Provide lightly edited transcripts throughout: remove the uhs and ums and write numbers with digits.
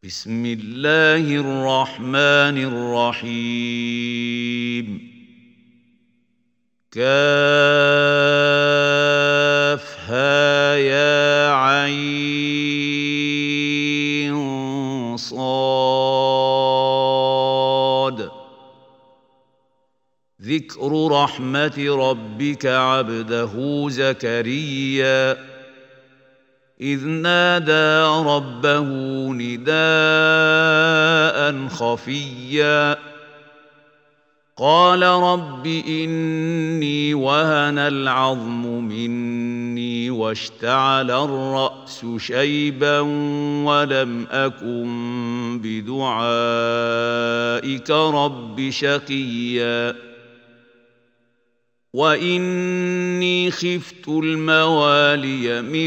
بسم الله الرحمن الرحيم كافها يا عين صاد ذكر رحمة ربك عبده زكريا إذ نادى ربه نداء خفيا قال رب إني وهن العظم مني واشتعل الرأس شيبا ولم أكن بدعائك رب شقيا وإني خفت الموالي من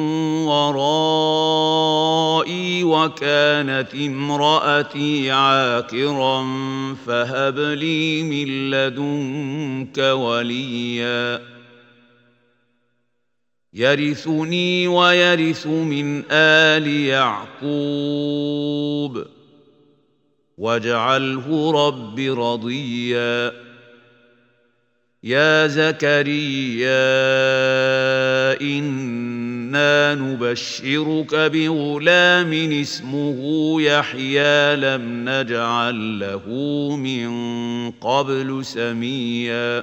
ورائي وكانت امرأتي عاقرا فهب لي من لدنك وليا يرثني ويرث من آل يعقوب واجعله رب رضيا يا زكريا إنا نبشرك بغلام اسمه يحيى لم نجعل له من قبل سميا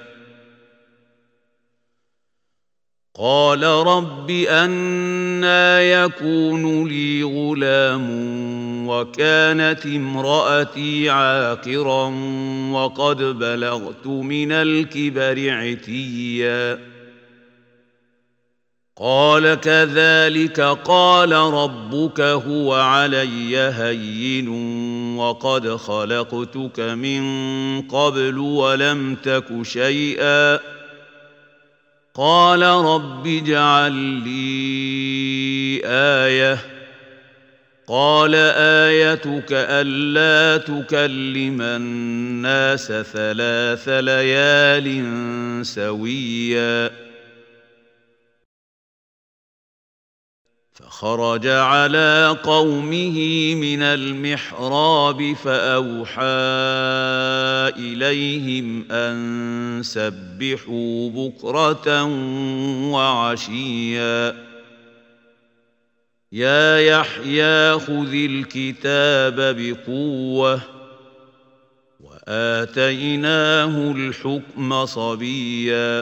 قال رب أنى يكون لي غلام وكانت امرأتي عاقرا وقد بلغت من الكبر عتيا قال كذلك قال ربك هو علي هين وقد خلقتك من قبل ولم تك شيئا قال رب اجعل لي آية قال آيتك ألا تكلم الناس 3 ليال سويا فخرج على قومه من المحراب فأوحى إليهم أن سبحوا بكرة وعشيا يا يحيى خذ الكتاب بقوة وآتيناه الحكم صبيا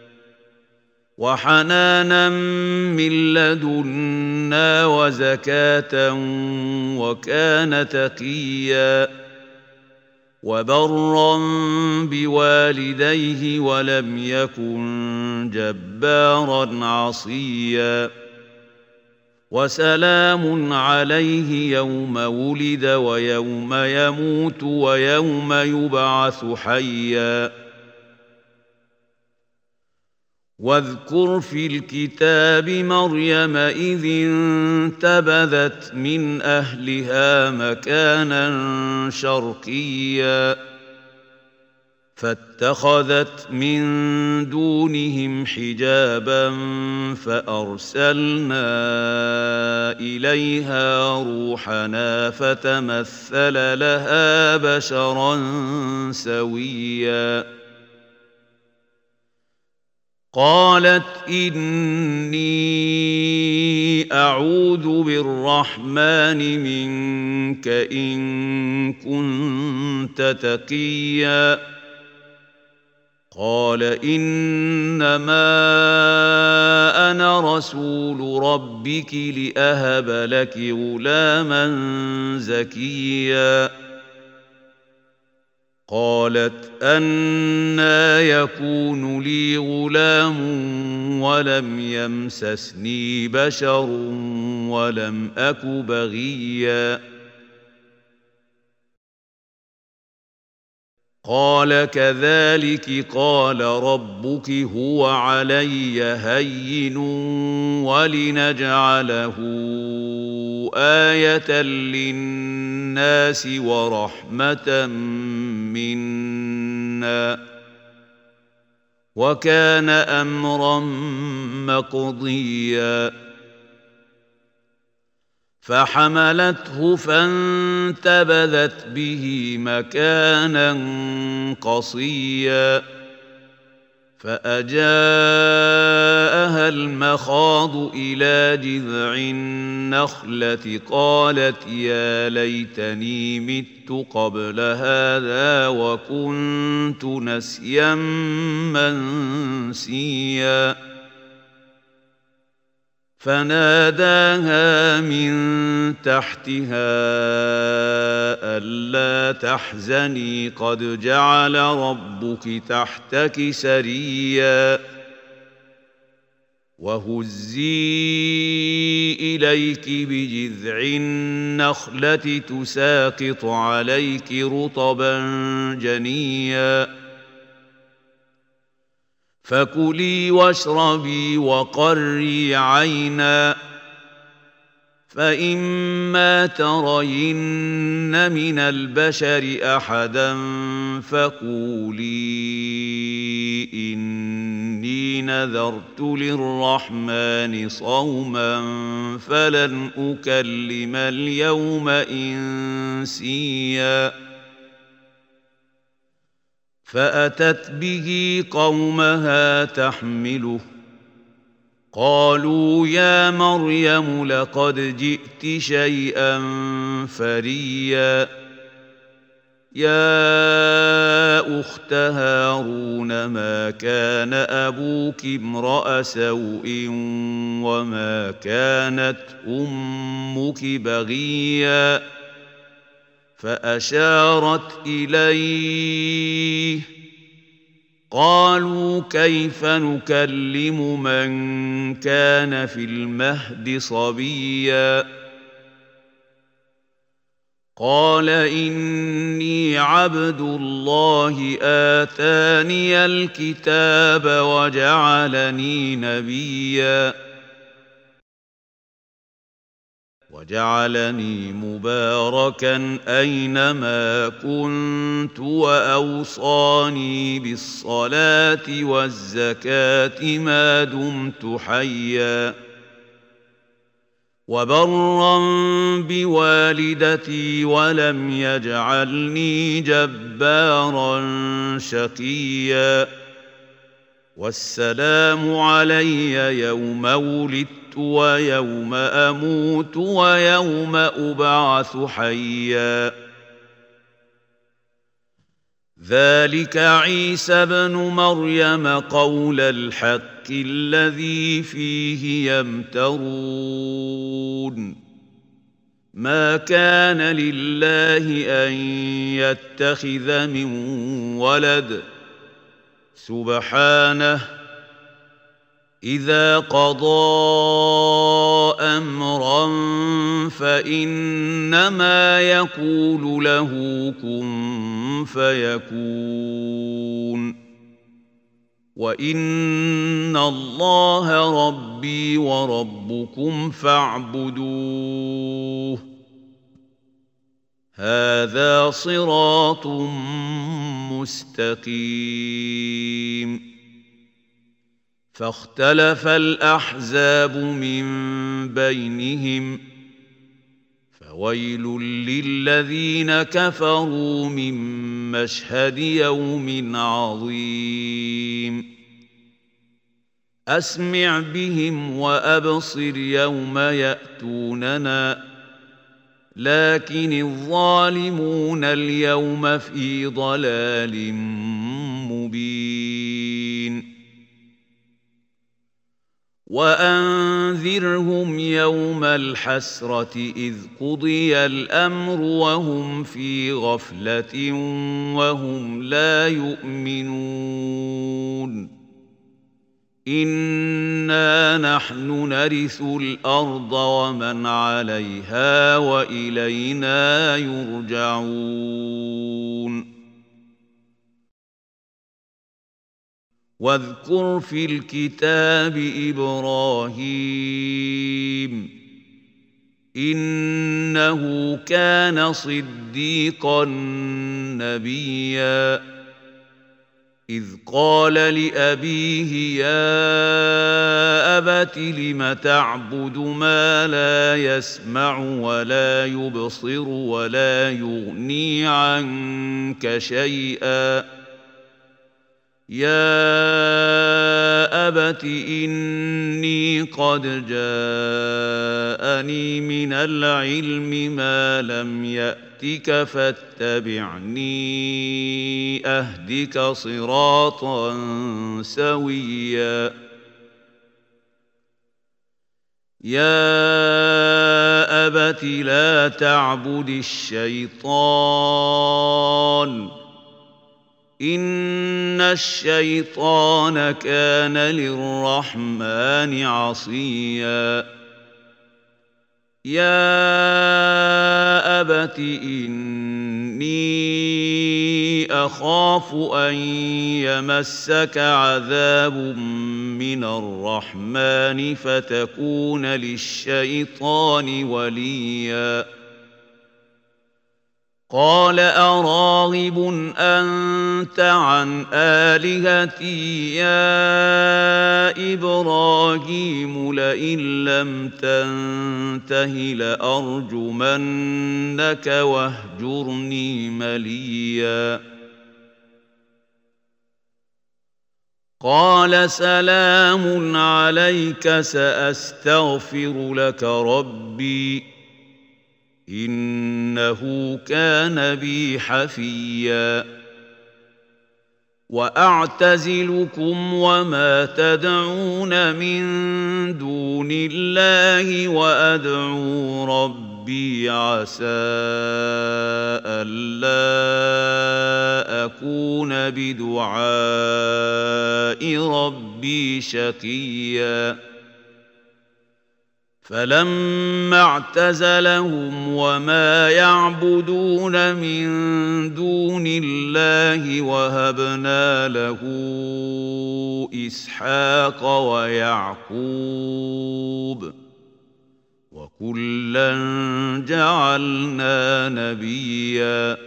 وحنانا من لدنا وزكاة وكان تقيا وبرا بوالديه ولم يكن جبارا عصيا وسلام عليه يوم ولد ويوم يموت ويوم يبعث حيا واذكر في الكتاب مريم إذ انتبذت من أهلها مكانا شرقيا فاتخذت من دونهم حجابا فأرسلنا إليها روحنا فتمثل لها بشرا سويا قالت إني أعوذ بالرحمن منك إن كنت تقيا قال إنما أنا رسول ربك لأهب لك غلاما زكيا قالت أنى يكون لي غلام ولم يمسسني بشر ولم أك بغيا قال كذلك قال ربك هو علي هين ولنجعله آية للناس ورحمة منا وكان أمرا مقضيا فحملته فانتبذت به مكانا قصيا فأجاءها المخاض إلى جذع النخلة قالت يا ليتني مت قبل هذا وكنت نسيا منسيا فناداها من تحتها ألا تحزني قد جعل ربك تحتك سريا وهزي إليك بجذع النخلة تساقط عليك رطبا جنيا فكلي واشربي وقري عينا فإما ترين من البشر أحدا فقولي إني نذرت للرحمن صوما فلن أكلم اليوم إنسيا فأتت به قومها تحمله قالوا يا مريم لقد جئت شيئا فريا يا أخت هارون ما كان أبوك امرأ سوء وما كانت أمك بغيا فأشارت إليه قالوا كيف نكلم من كان في المهد صبيا قال إني عبد الله آتاني الكتاب وجعلني نبيا وجعلني مباركا أينما كنت وأوصاني بالصلاة والزكاة ما دمت حيا وبرا بوالدتي ولم يجعلني جبارا شقيا والسلام علي يوم ولدت ويوم أموت ويوم أبعث حيا ذلك عيسى بن مريم قول الحق الذي فيه يمترون ما كان لله أن يتخذ من ولد سبحانه إذا قضى أمرا فإنما يقول له كن فيكون وإن الله ربي وربكم فاعبدوه هذا صراط مستقيم فاختلف الأحزاب من بينهم فويل للذين كفروا من مشهد يوم عظيم أسمع بهم وأبصر يوم يأتوننا لكن الظالمون اليوم في ضلال مبين وأنذرهم يوم الحسرة إذ قضي الأمر وهم في غفلة وهم لا يؤمنون إنا نحن نرث الأرض ومن عليها وإلينا يرجعون واذكر في الكتاب إبراهيم إنه كان صديقا نبيا إذ قال لأبيه يا أبت لم تعبد ما لا يسمع ولا يبصر ولا يغني عنك شيئا يا أبت إني قد جاءني من العلم ما لم يأتك فاتبعني أهدك صراطا سويا يا أبت لا تعبد الشيطان إن الشيطان كان للرحمن عصيا يا أبت إني أخاف أن يمسك عذاب من الرحمن فتكون للشيطان وليا قال أراغب أنت عن آلهتي يا إبراهيم لئن لم تنته لأرجمنك واهجرني مليا قال سلام عليك سأستغفر لك ربي إنه كان بي حفيا وأعتزلكم وما تدعون من دون الله وأدعو ربي عسى ألا أكون بدعاء ربي شقيا فلما اعتزلهم وما يعبدون من دون الله وهبنا له إسحاق ويعقوب وكلا جعلنا نبيا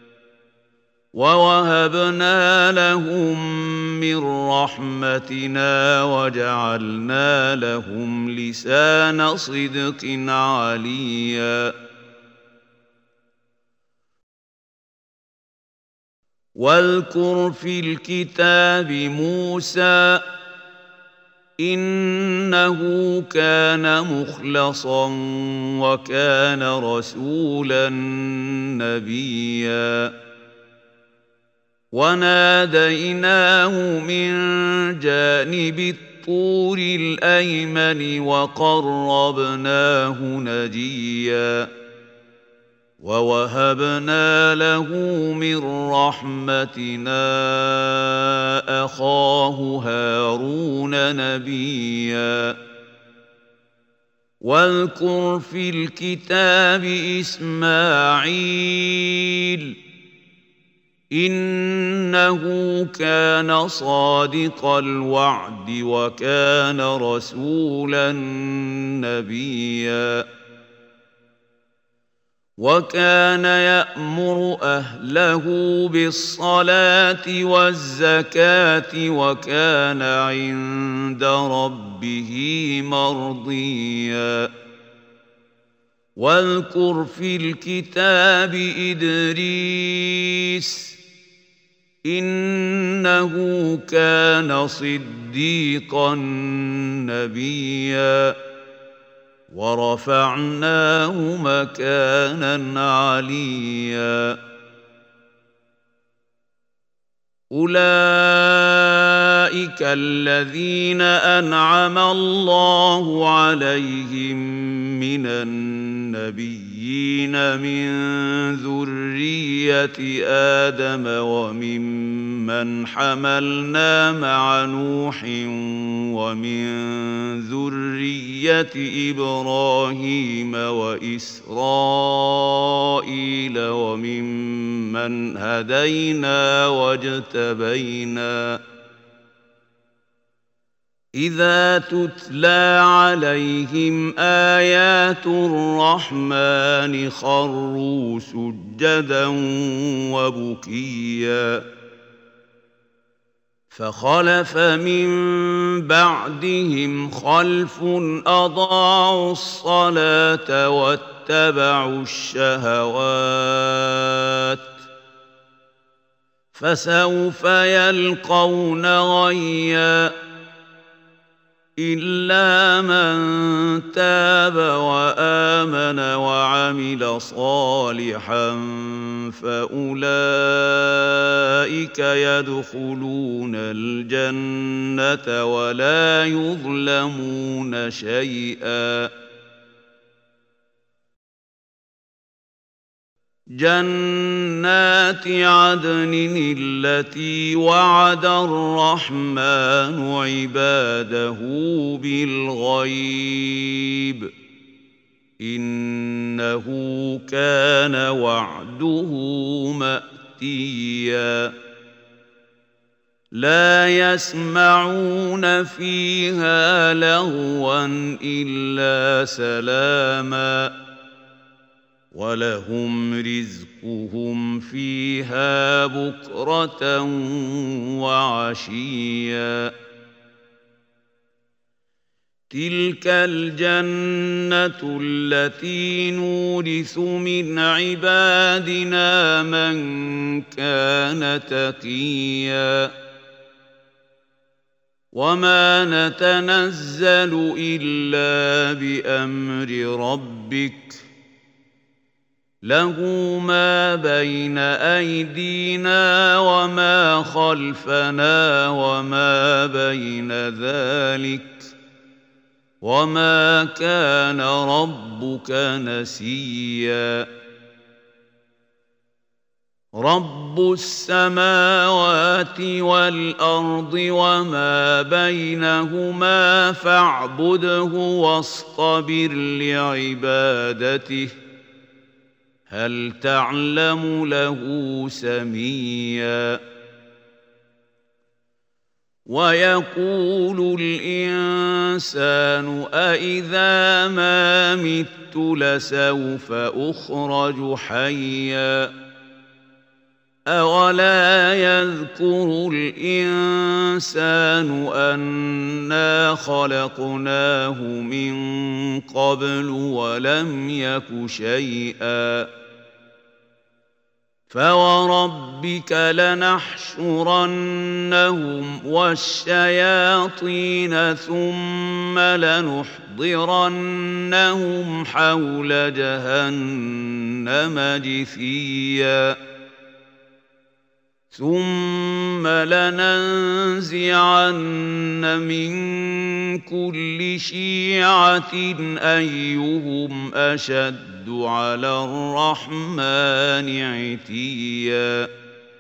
ووهبنا لهم من رحمتنا وجعلنا لهم لسان صدق عليا واذكر في الكتاب موسى إنه كان مخلصا وكان رسولا نبيا وناديناه من جانب الطور الأيمن وقربناه نجيا ووهبنا له من رحمتنا أخاه هارون نبيا واذكر في الكتاب إسماعيل إنه كان صادق الوعد وكان رسولا نبيا وكان يأمر أهله بالصلاة والزكاة وكان عند ربه مرضيا واذكر في الكتاب إدريس إنه كان صديقا نبيا ورفعناه مكانا عليا أولئك الذين أنعم الله عليهم من النبيين من ذرية آدم وممن حملنا مع نوح ومن ذرية إبراهيم وإسرائيل وممن هدينا واجتبينا إذا تتلى عليهم آيات الرحمن خروا سجدا وبكيا فخلف من بعدهم خلف أضاعوا الصلاة واتبعوا الشهوات فسوف يلقون غيا إلا من تاب وآمن وعمل صالحا فأولئك يدخلون الجنة ولا يظلمون شيئا جنات عدن التي وعد الرحمن عباده بالغيب إنه كان وعده مأتيا لا يسمعون فيها لغوا إلا سلاما ولهم رزقهم فيها بكرة وعشيا تلك الجنة التي نورث من عبادنا من كان تقيا وما نتنزل إلا بأمر ربك له ما بين أيدينا وما خلفنا وما بين ذلك وما كان ربك نسيا رب السماوات والأرض وما بينهما فاعبده واصطبر لعبادته هل تعلم له سميا ويقول الإنسان أإذا ما مت لسوف أخرج حيا أولا يذكر الإنسان أنا خلقناه من قبل ولم يك شيئا فوربك لنحشرنهم والشياطين ثم لنحضرنهم حول جهنم جثيا ثم لننزعن من كل شيعة أيهم أشد على الرحمن عتيا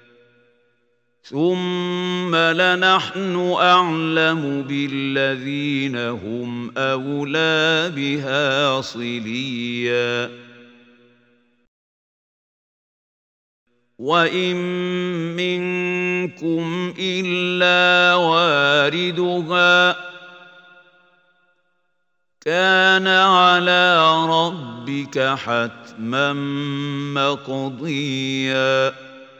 ثم لنحن أعلم بالذين هم أولى بها صليا وإن منكم إلا واردها كان على ربك حتما مقضيا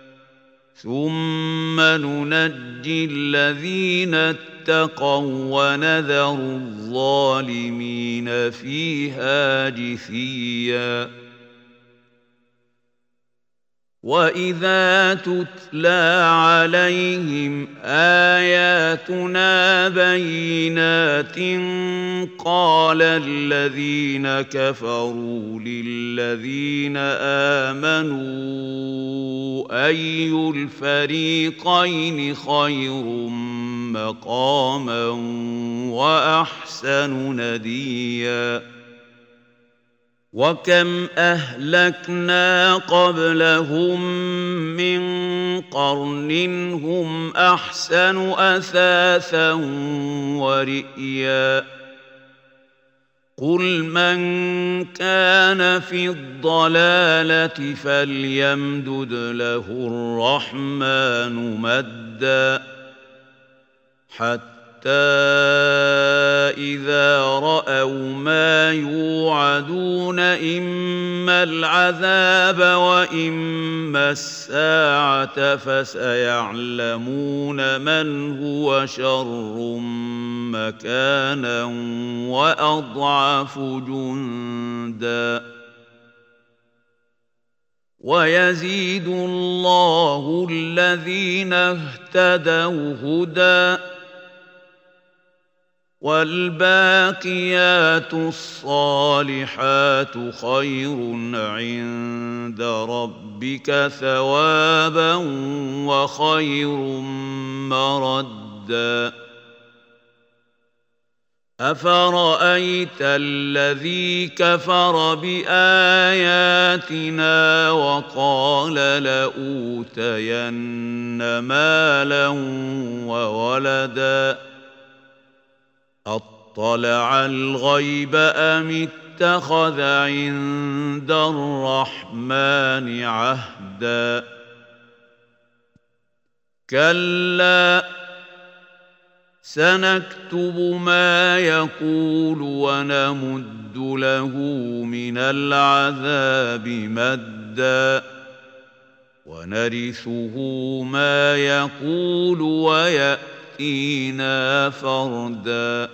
ثم ننجي الذين اتقوا ونذر الظالمين فيها جثيا وإذا تتلى عليهم آياتنا بينات قال الذين كفروا للذين آمنوا أي الفريقين خير مقاما وأحسن نديا وكم أهلكنا قبلهم من قرن هم أحسن أثاثا ورئيا قل من كان في الضلالة فليمدد له الرحمن مدا حتى إذا رأوا ما يوعدون إما العذاب وإما الساعة فسيعلمون من هو شر مكانا وأضعف جندا ويزيد الله الذين اهتدوا هدى والباقيات الصالحات خير عند ربك ثوابا وخير مردا أفرأيت الذي كفر بآياتنا وقال لأوتين مالا وولدا أطلع الغيب أم اتخذ عند الرحمن عهدا كلا سنكتب ما يقول ونمد له من العذاب مدا ونرثه ما يقول ويأتينا فردا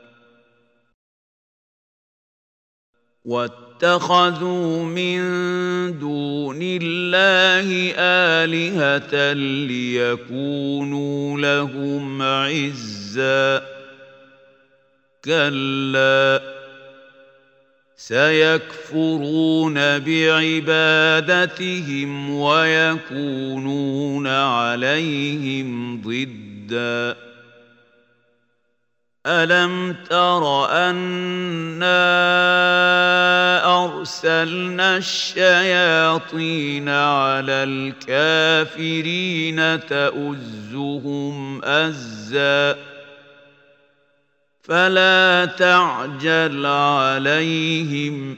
واتخذوا من دون الله آلهة ليكونوا لهم عزا كلا سيكفرون بعبادتهم ويكونون عليهم ضدا ألم تر أنا أرسلنا الشياطين على الكافرين تؤزهم أزا فلا تعجل عليهم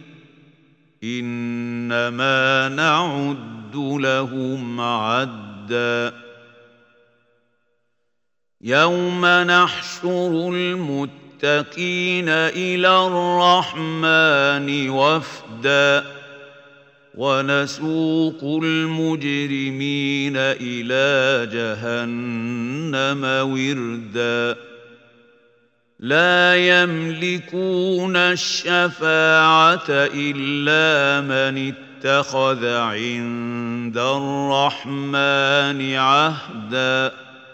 إنما نعد لهم عدا يوم نحشر المتقين إلى الرحمن وفدا ونسوق المجرمين إلى جهنم وردا لا يملكون الشفاعة إلا من اتخذ عند الرحمن عهدا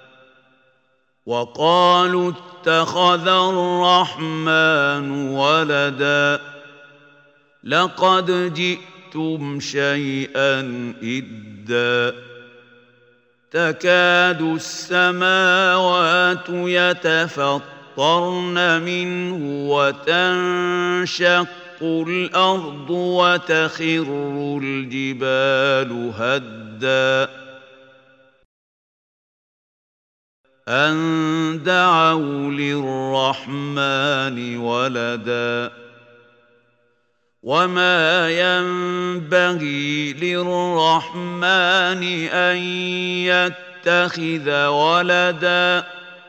وقالوا اتخذ الرحمن ولدا لقد جئتم شيئا إدا تكاد السماوات يتفطرن منه وتنشق الأرض وتخر الجبال هدا أن دعوا للرحمن ولدا وما ينبغي للرحمن أن يتخذ ولدا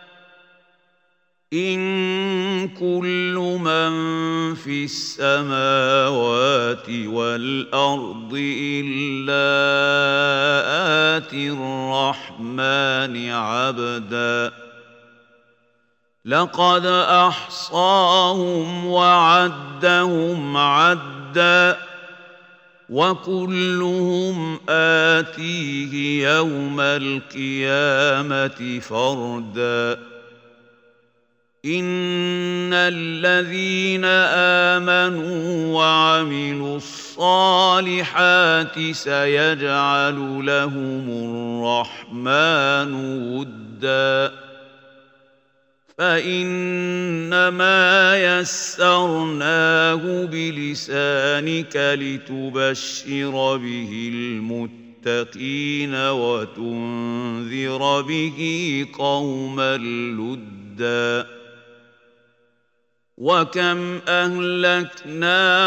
إن كل من في السماوات والأرض إلا آتي الرحمن عبدا لقد أحصاهم وعدهم عدا وكلهم آتيه يوم القيامة فردا إن الذين آمنوا وعملوا الصالحات سيجعل لهم الرحمن ودا فإنما يسرناه بلسانك لتبشر به المتقين وتنذر به قوما لدا وكم أهلكنا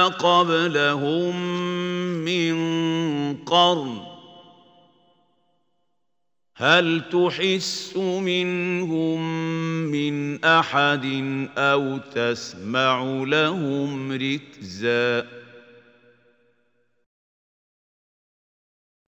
قبلهم من قرن هل تحس منهم من أحد أو تسمع لهم ركزا